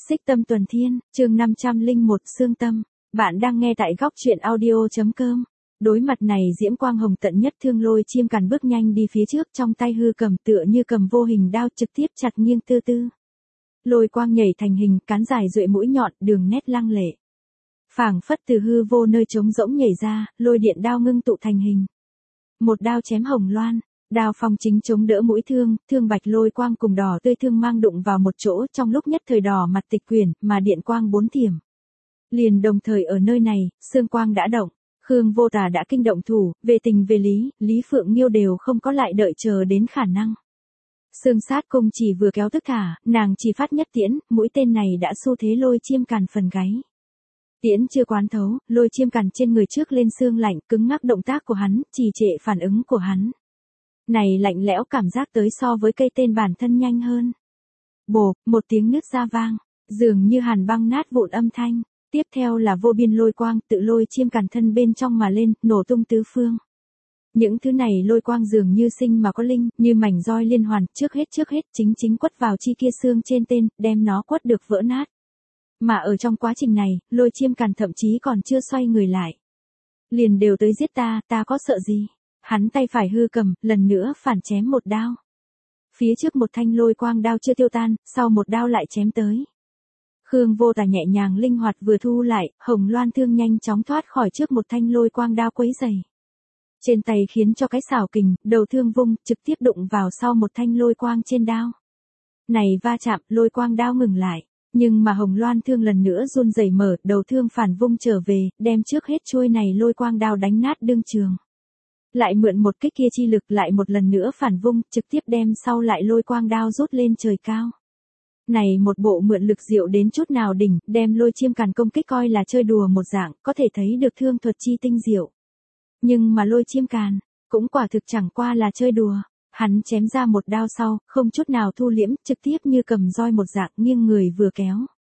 Xích Tâm Tuần Thiên, chương 501 Xương Tâm. Bạn đang nghe tại góc truyện audio.com. Đối mặt này diễm quang hồng tận nhất thương Lôi Chiêm Càn bước nhanh đi phía trước, trong tay hư cầm tựa như cầm vô hình đao trực tiếp chặt nghiêng tư tư. Lôi quang nhảy thành hình, cán dài duệ mũi nhọn, đường nét lăng lệ. Phảng phất từ hư vô nơi trống rỗng nhảy ra, lôi điện đao ngưng tụ thành hình. Một đao chém hồng loan. Đao phong chính chống đỡ mũi thương, thương bạch lôi quang cùng đỏ tươi thương mang đụng vào một chỗ, trong lúc nhất thời đỏ mặt tịch quyển, mà điện quang bốn thiểm. Liền đồng thời ở nơi này, xương quang đã động, Khương Vô Tà đã kinh động thủ, về tình về lý, Lý Phượng Nghiêu đều không có lại đợi chờ đến khả năng. Xương sát cung chỉ vừa kéo tức thả, nàng chỉ phát nhất tiễn, mũi tên này đã xu thế Lôi Chiêm Càn phần gáy. Tiễn chưa quán thấu, Lôi Chiêm Càn trên người trước lên xương lạnh, cứng ngắc động tác của hắn, trì trệ phản ứng của hắn. Này lạnh lẽo cảm giác tới so với cây tên bản thân nhanh hơn. Bộp, một tiếng nứt ra vang, dường như hàn băng nát vụn âm thanh. Tiếp theo là vô biên lôi quang tự Lôi Chiêm Càn thân bên trong mà lên, nổ tung tứ phương. Những thứ này lôi quang dường như sinh mà có linh, như mảnh roi liên hoàn, trước hết chính quất vào chi kia xương trên tên, đem nó quất được vỡ nát. Mà ở trong quá trình này, Lôi Chiêm Càn thậm chí còn chưa xoay người lại. Liền đều tới giết ta có sợ gì? Hắn tay phải hư cầm, lần nữa phản chém một đao. Phía trước một thanh lôi quang đao chưa tiêu tan, sau một đao lại chém tới. Khương Vô Tà nhẹ nhàng linh hoạt vừa thu lại, hồng loan thương nhanh chóng thoát khỏi trước một thanh lôi quang đao quấy dày. Trên tay khiến cho cái xảo kình, đầu thương vung, trực tiếp đụng vào sau một thanh lôi quang trên đao. Này va chạm, lôi quang đao ngừng lại. Nhưng mà hồng loan thương lần nữa run rẩy mở, đầu thương phản vung trở về, đem trước hết chuôi này lôi quang đao đánh nát đương trường. Lại mượn một kích kia chi lực lại một lần nữa phản vung, trực tiếp đem sau lại lôi quang đao rút lên trời cao. Này một bộ mượn lực diệu đến chút nào đỉnh, đem Lôi Chiêm Càn công kích coi là chơi đùa một dạng, có thể thấy được thương thuật chi tinh diệu. Nhưng mà Lôi Chiêm Càn, cũng quả thực chẳng qua là chơi đùa. Hắn chém ra một đao sau, không chút nào thu liễm, trực tiếp như cầm roi một dạng nghiêng người vừa kéo.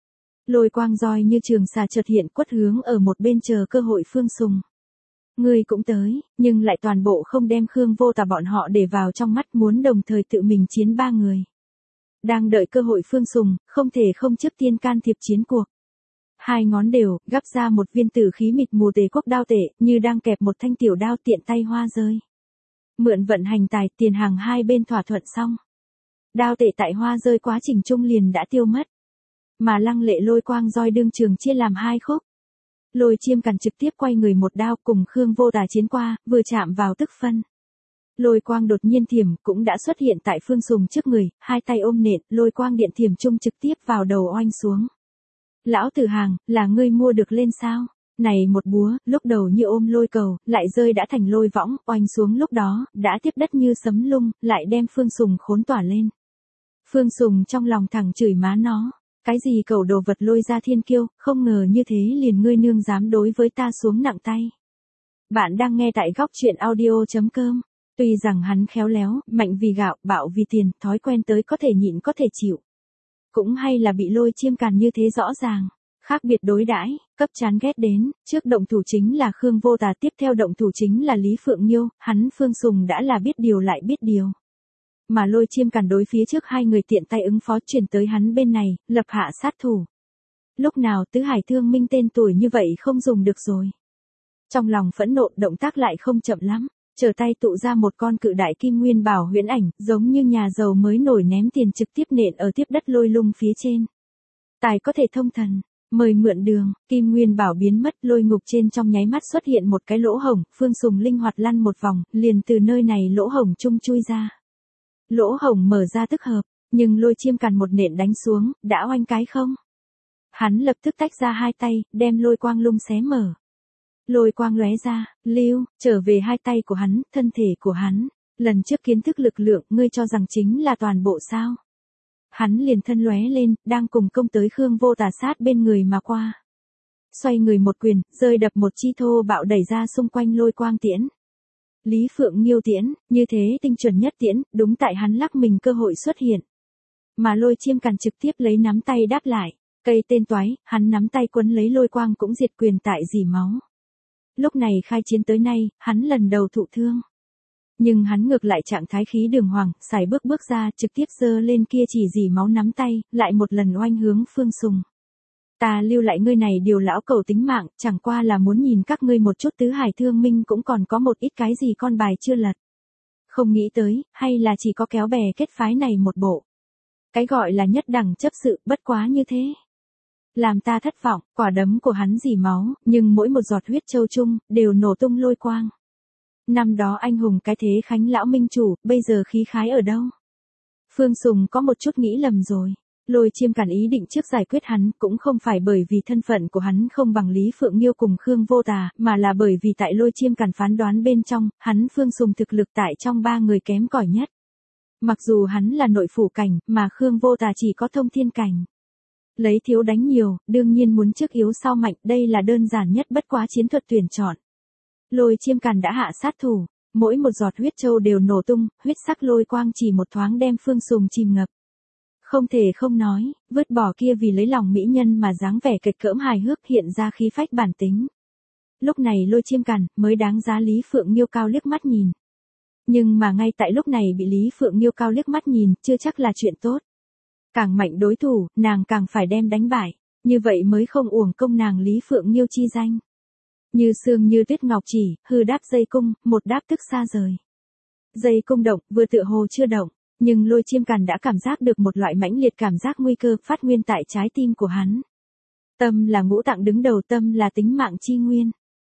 Lôi quang roi như trường xà chợt hiện quất hướng ở một bên chờ cơ hội Phương Sùng. Người cũng tới, nhưng lại toàn bộ không đem Khương Vô Tà bọn họ để vào trong mắt, muốn đồng thời tự mình chiến ba người. Đang đợi cơ hội Phương Sùng, không thể không trước tiên can thiệp chiến cuộc. Hai ngón đều, gắp ra một viên tử khí mịt mù tề quốc đao tệ, như đang kẹp một thanh tiểu đao tiện tay hoa rơi. Mượn vận hành tài, tiền hàng hai bên thỏa thuận xong. Đao tệ tại hoa rơi quá trình trung liền đã tiêu mất. Mà lăng lệ lôi quang roi đương trường chia làm hai khúc. Lôi Chiêm Càn trực tiếp quay người một đao cùng Khương Vô Tà chiến qua, vừa chạm vào tức phân. Lôi quang đột nhiên thiểm cũng đã xuất hiện tại Phương Sùng trước người, hai tay ôm nện, lôi quang điện thiểm trung trực tiếp vào đầu oanh xuống. Lão tử hàng, là ngươi mua được lên sao? Này một búa, lúc đầu như ôm lôi cầu, lại rơi đã thành lôi võng, oanh xuống lúc đó, đã tiếp đất như sấm lung, lại đem Phương Sùng khốn tỏa lên. Phương Sùng trong lòng thẳng chửi má nó. Cái gì cầu đồ vật Lôi ra thiên kiêu, không ngờ như thế liền ngươi nương dám đối với ta xuống nặng tay. Bạn đang nghe tại góc truyện audio.com. Tuy rằng hắn khéo léo, mạnh vì gạo, bạo vì tiền, thói quen tới có thể nhịn có thể chịu. Cũng hay là bị Lôi Chiêm Càn như thế rõ ràng. Khác biệt đối đãi, cấp chán ghét đến, trước động thủ chính là Khương Vô Tà, tiếp theo động thủ chính là Lý Phượng Nghiêu, hắn Phương Sùng đã là biết điều lại biết điều. Mà Lôi Chiêm Càn đối phía trước hai người tiện tay ứng phó chuyển tới hắn bên này, lập hạ sát thủ. Lúc nào Tứ Hải Thương Minh tên tuổi như vậy không dùng được rồi. Trong lòng phẫn nộ, động tác lại không chậm lắm, trở tay tụ ra một con cự đại kim nguyên bảo huyễn ảnh, giống như nhà giàu mới nổi ném tiền trực tiếp nện ở tiếp đất lôi lung phía trên. Tài có thể thông thần, mời mượn đường, kim nguyên bảo biến mất, lôi ngục trên trong nháy mắt xuất hiện một cái lỗ hổng, Phương Sùng linh hoạt lăn một vòng, liền từ nơi này lỗ hổng chung chui ra. Lỗ hổng mở ra tức hợp, nhưng Lôi Chiêm Càn một nện đánh xuống, đã oanh cái không. Hắn lập tức tách ra hai tay, đem lôi quang lung xé mở. Lôi quang lóe ra, lưu, trở về hai tay của hắn, thân thể của hắn. Lần trước kiến thức lực lượng, ngươi cho rằng chính là toàn bộ sao. Hắn liền thân lóe lên, đang cùng công tới Khương Vô Tà sát bên người mà qua. Xoay người một quyền, rơi đập một chi thô bạo đẩy ra xung quanh lôi quang tiễn. Lý Phượng Nghiêu tiễn, như thế tinh chuẩn nhất tiễn, đúng tại hắn lắc mình cơ hội xuất hiện. Mà Lôi Chiêm Càn trực tiếp lấy nắm tay đáp lại, cây tên toái, hắn nắm tay quấn lấy lôi quang cũng diệt quyền tại dỉ máu. Lúc này khai chiến tới nay, hắn lần đầu thụ thương. Nhưng hắn ngược lại trạng thái khí đường hoàng, xài bước bước ra, trực tiếp giơ lên kia chỉ dì máu nắm tay, lại một lần oanh hướng Phương Sùng. Ta lưu lại ngươi này điều lão cầu tính mạng, chẳng qua là muốn nhìn các ngươi một chút tứ hải thương minh cũng còn có một ít cái gì con bài chưa lật. Không nghĩ tới, hay là chỉ có kéo bè kết phái này một bộ. Cái gọi là nhất đẳng chấp sự, bất quá như thế. Làm ta thất vọng, quả đấm của hắn dì máu, nhưng mỗi một giọt huyết châu chung, đều nổ tung lôi quang. Năm đó anh hùng cái thế khánh lão minh chủ, bây giờ khí khái ở đâu? Phương Sùng có một chút nghĩ lầm rồi. Lôi Chiêm Càn ý định trước giải quyết hắn, cũng không phải bởi vì thân phận của hắn không bằng Lý Phượng Nghiêu cùng Khương Vô Tà, mà là bởi vì tại Lôi Chiêm Càn phán đoán bên trong, hắn Phương Sùng thực lực tại trong ba người kém cỏi nhất. Mặc dù hắn là nội phủ cảnh, mà Khương Vô Tà chỉ có thông thiên cảnh. Lấy thiếu đánh nhiều, đương nhiên muốn trước yếu sau mạnh, đây là đơn giản nhất bất quá chiến thuật tuyển chọn. Lôi Chiêm Càn đã hạ sát thủ, mỗi một giọt huyết châu đều nổ tung, huyết sắc lôi quang chỉ một thoáng đem Phương Sùng chìm ngập. Không thể không nói, vứt bỏ kia vì lấy lòng mỹ nhân mà dáng vẻ kịch cỡm hài hước hiện ra khí phách bản tính. Lúc này Lôi Chiêm Càn mới đáng giá Lý Phượng Nghiêu cao liếc mắt nhìn. Nhưng mà ngay tại lúc này bị Lý Phượng Nghiêu cao liếc mắt nhìn, chưa chắc là chuyện tốt. Càng mạnh đối thủ, nàng càng phải đem đánh bại, như vậy mới không uổng công nàng Lý Phượng Nghiêu chi danh. Như sương như tuyết ngọc chỉ, hư đáp dây cung, một đáp tức xa rời. Dây cung động, vừa tựa hồ chưa động, nhưng Lôi Chiêm Càn đã cảm giác được một loại mãnh liệt cảm giác nguy cơ phát nguyên tại trái tim của hắn. Tâm là ngũ tạng đứng đầu, tâm là tính mạng chi nguyên.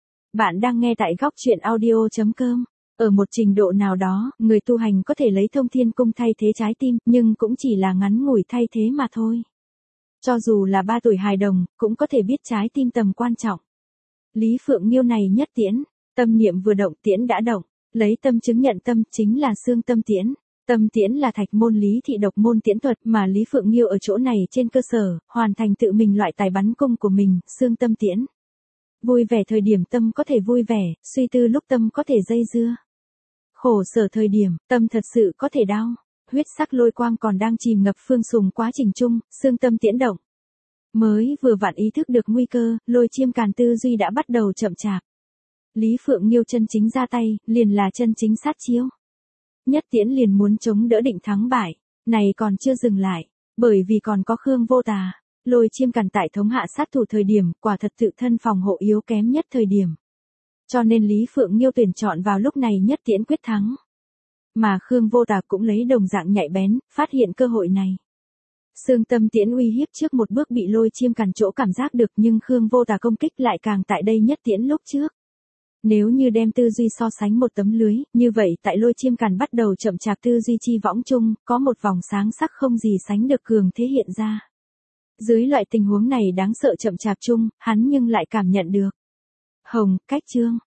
Bạn đang nghe tại góc truyện audio.com. Ở một trình độ nào đó, người tu hành có thể lấy thông thiên cung thay thế trái tim, nhưng cũng chỉ là ngắn ngủi thay thế mà thôi. Cho dù là 3 tuổi hài đồng, cũng có thể biết trái tim tầm quan trọng. Lý Phượng Nghiêu này nhất tiễn, tâm niệm vừa động tiễn đã động, lấy tâm chứng nhận tâm chính là xương tâm tiễn. Tâm tiễn là thạch môn Lý thị độc môn tiễn thuật mà Lý Phượng Nghiêu ở chỗ này trên cơ sở, hoàn thành tự mình loại tài bắn cung của mình, xương tâm tiễn. Vui vẻ thời điểm tâm có thể vui vẻ, suy tư lúc tâm có thể dây dưa. Khổ sở thời điểm, tâm thật sự có thể đau. Huyết sắc lôi quang còn đang chìm ngập Phương Sùng quá trình chung, xương tâm tiễn động. Mới vừa vặn ý thức được nguy cơ, Lôi Chiêm Càn tư duy đã bắt đầu chậm chạp. Lý Phượng Nghiêu chân chính ra tay, liền là chân chính sát chiêu. Nhất tiễn liền muốn chống đỡ định thắng bại, này còn chưa dừng lại, bởi vì còn có Khương Vô Tà. Lôi Chiêm Càn tại thống hạ sát thủ thời điểm, quả thật tự thân phòng hộ yếu kém nhất thời điểm. Cho nên Lý Phượng Nghiêu tuyển chọn vào lúc này nhất tiễn quyết thắng. Mà Khương Vô Tà cũng lấy đồng dạng nhạy bén, phát hiện cơ hội này. Xương tâm tiễn uy hiếp trước một bước bị Lôi Chiêm Càn chỗ cảm giác được, nhưng Khương Vô Tà công kích lại càng tại đây nhất tiễn lúc trước. Nếu như đem tư duy so sánh một tấm lưới, như vậy tại Lôi Chiêm Càn bắt đầu chậm chạp tư duy chi võng chung, có một vòng sáng sắc không gì sánh được cường thế hiện ra. Dưới loại tình huống này đáng sợ chậm chạp chung, hắn nhưng lại cảm nhận được. Hồng, cách chương.